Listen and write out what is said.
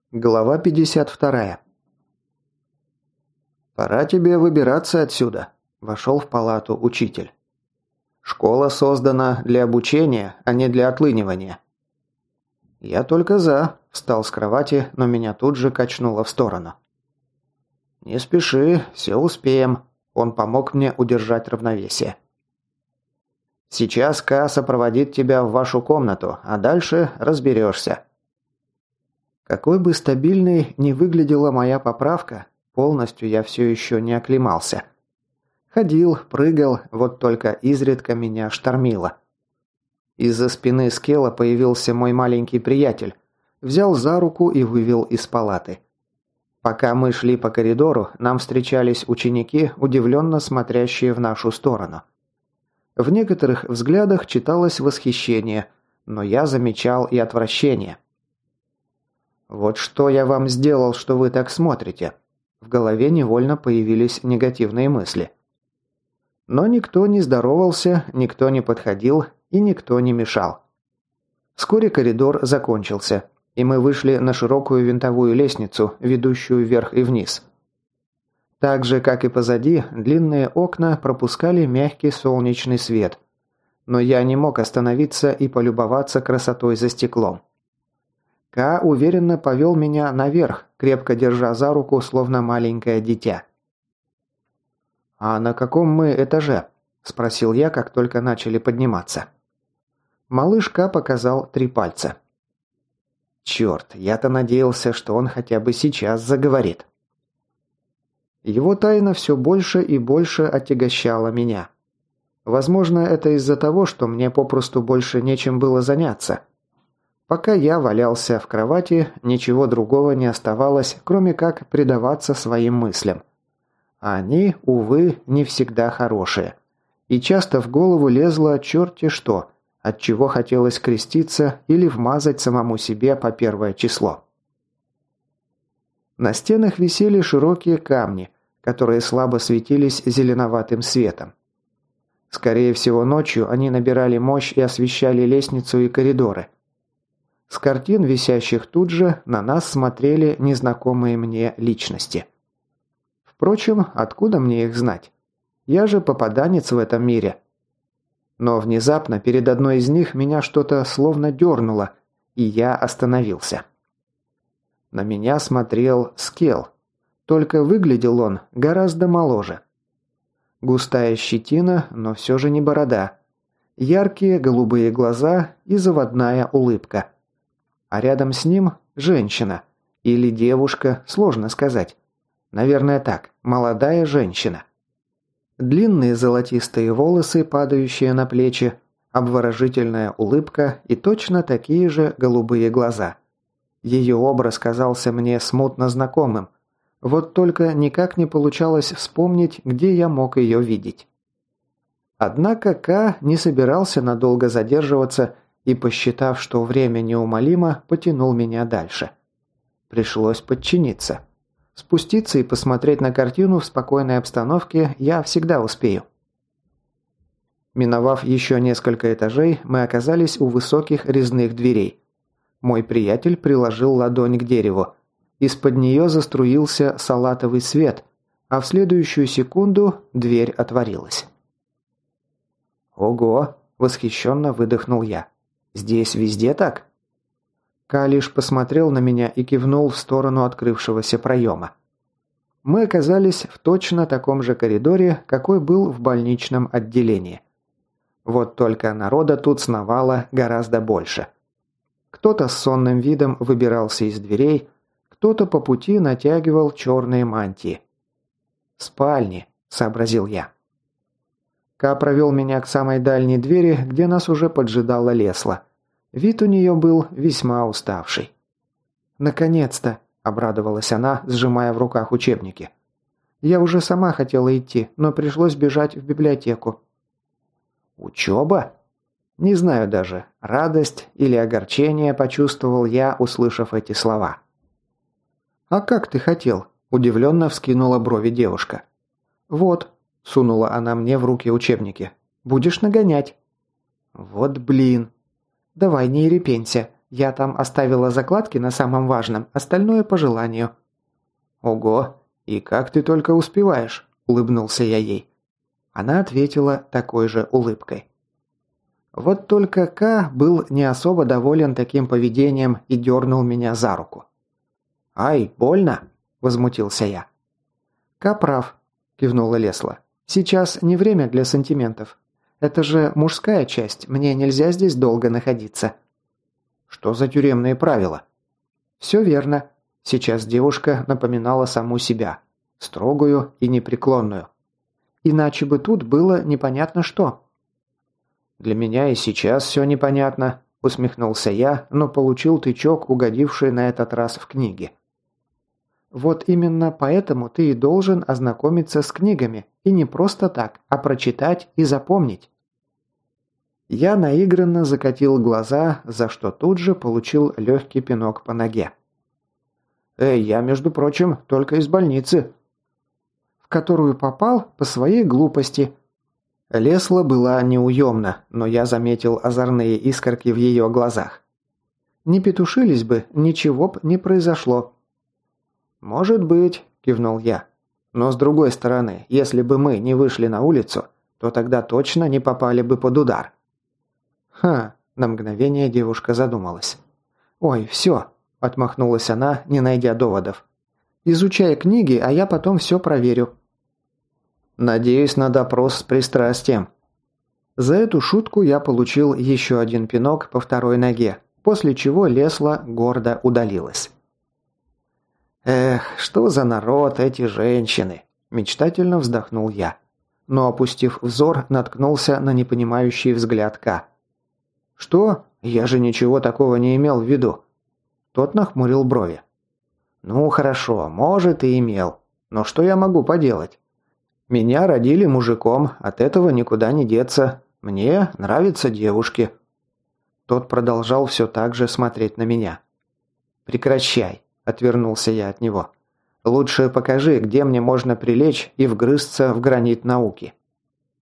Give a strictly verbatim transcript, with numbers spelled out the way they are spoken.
Глава пятьдесят вторая. «Пора тебе выбираться отсюда», – вошел в палату учитель. «Школа создана для обучения, а не для отлынивания». «Я только за», – встал с кровати, но меня тут же качнуло в сторону. «Не спеши, все успеем», – он помог мне удержать равновесие. «Сейчас Ка сопроводит тебя в вашу комнату, а дальше разберешься». Какой бы стабильной ни выглядела моя поправка, полностью я все еще не оклемался. Ходил, прыгал, вот только изредка меня штормило. Из-за спины Скелла появился мой маленький приятель, взял за руку и вывел из палаты. Пока мы шли по коридору, нам встречались ученики, удивленно смотрящие в нашу сторону. В некоторых взглядах читалось восхищение, но я замечал и отвращение. «Вот что я вам сделал, что вы так смотрите?» В голове невольно появились негативные мысли. Но никто не здоровался, никто не подходил и никто не мешал. Вскоре коридор закончился, и мы вышли на широкую винтовую лестницу, ведущую вверх и вниз. Так же, как и позади, длинные окна пропускали мягкий солнечный свет. Но я не мог остановиться и полюбоваться красотой за стеклом. Ка уверенно повел меня наверх, крепко держа за руку, словно маленькое дитя. «А на каком мы этаже?» – спросил я, как только начали подниматься. Малыш Ка показал три пальца. «Черт, я-то надеялся, что он хотя бы сейчас заговорит». Его тайна все больше и больше отягощала меня. Возможно, это из-за того, что мне попросту больше нечем было заняться. Пока я валялся в кровати, ничего другого не оставалось, кроме как предаваться своим мыслям. А они, увы, не всегда хорошие. И часто в голову лезло черти что, от чего хотелось креститься или вмазать самому себе по первое число. На стенах висели широкие камни, которые слабо светились зеленоватым светом. Скорее всего, ночью они набирали мощь и освещали лестницу и коридоры. С картин, висящих тут же, на нас смотрели незнакомые мне личности. Впрочем, откуда мне их знать? Я же попаданец в этом мире. Но внезапно перед одной из них меня что-то словно дернуло, и я остановился. На меня смотрел Скелл, только выглядел он гораздо моложе. Густая щетина, но все же не борода. Яркие голубые глаза и заводная улыбка. А рядом с ним женщина. Или девушка, сложно сказать. Наверное так, молодая женщина. Длинные золотистые волосы, падающие на плечи, обворожительная улыбка и точно такие же голубые глаза. Ее образ казался мне смутно знакомым. Вот только никак не получалось вспомнить, где я мог ее видеть. Однако Ка не собирался надолго задерживаться и, посчитав, что время неумолимо, потянул меня дальше. Пришлось подчиниться. Спуститься и посмотреть на картину в спокойной обстановке я всегда успею. Миновав еще несколько этажей, мы оказались у высоких резных дверей. Мой приятель приложил ладонь к дереву. Из-под нее заструился салатовый свет, а в следующую секунду дверь отворилась. «Ого!» – восхищенно выдохнул я. «Здесь везде так?» Ка лишь посмотрел на меня и кивнул в сторону открывшегося проема. Мы оказались в точно таком же коридоре, какой был в больничном отделении. Вот только народа тут сновало гораздо больше. Кто-то с сонным видом выбирался из дверей, кто-то по пути натягивал черные мантии. «Спальни», – сообразил я. Ка провел меня к самой дальней двери, где нас уже поджидала Лесла. Вид у нее был весьма уставший. «Наконец-то!» – обрадовалась она, сжимая в руках учебники. «Я уже сама хотела идти, но пришлось бежать в библиотеку». «Учеба?» Не знаю даже, радость или огорчение почувствовал я, услышав эти слова. «А как ты хотел?» – удивленно вскинула брови девушка. «Вот», – сунула она мне в руки учебники. «Будешь нагонять». «Вот блин». «Давай, не ерепенься. Я там оставила закладки на самом важном, остальное по желанию». «Ого, и как ты только успеваешь?» – улыбнулся я ей. Она ответила такой же улыбкой. Вот только К был не особо доволен таким поведением и дернул меня за руку. «Ай, больно?» – возмутился я. «К прав», – кивнула Лесла. «Сейчас не время для сантиментов. Это же мужская часть, мне нельзя здесь долго находиться». «Что за тюремные правила?» «Все верно». Сейчас девушка напоминала саму себя. Строгую и непреклонную. Иначе бы тут было непонятно что. «Для меня и сейчас все непонятно», – усмехнулся я, но получил тычок, угодивший на этот раз в книге. «Вот именно поэтому ты и должен ознакомиться с книгами, и не просто так, а прочитать и запомнить». Я наигранно закатил глаза, за что тут же получил легкий пинок по ноге. «Эй, я, между прочим, только из больницы». «В которую попал по своей глупости». Лесла была неуемна, но я заметил озорные искорки в ее глазах. «Не петушились бы, ничего б не произошло». «Может быть», – кивнул я. «Но с другой стороны, если бы мы не вышли на улицу, то тогда точно не попали бы под удар». «Ха», – на мгновение девушка задумалась. «Ой, все», – отмахнулась она, не найдя доводов. «Изучай книги, а я потом все проверю». «Надеюсь на допрос с пристрастием». За эту шутку я получил еще один пинок по второй ноге, после чего Лесла гордо удалилась. «Эх, что за народ эти женщины!» – мечтательно вздохнул я. Но, опустив взор, наткнулся на непонимающий взгляд К. «Что? Я же ничего такого не имел в виду». Тот нахмурил брови. «Ну, хорошо, может и имел. Но что я могу поделать? Меня родили мужиком, от этого никуда не деться. Мне нравятся девушки». Тот продолжал все так же смотреть на меня. «Прекращай», – отвернулся я от него. «Лучше покажи, где мне можно прилечь и вгрызться в гранит науки».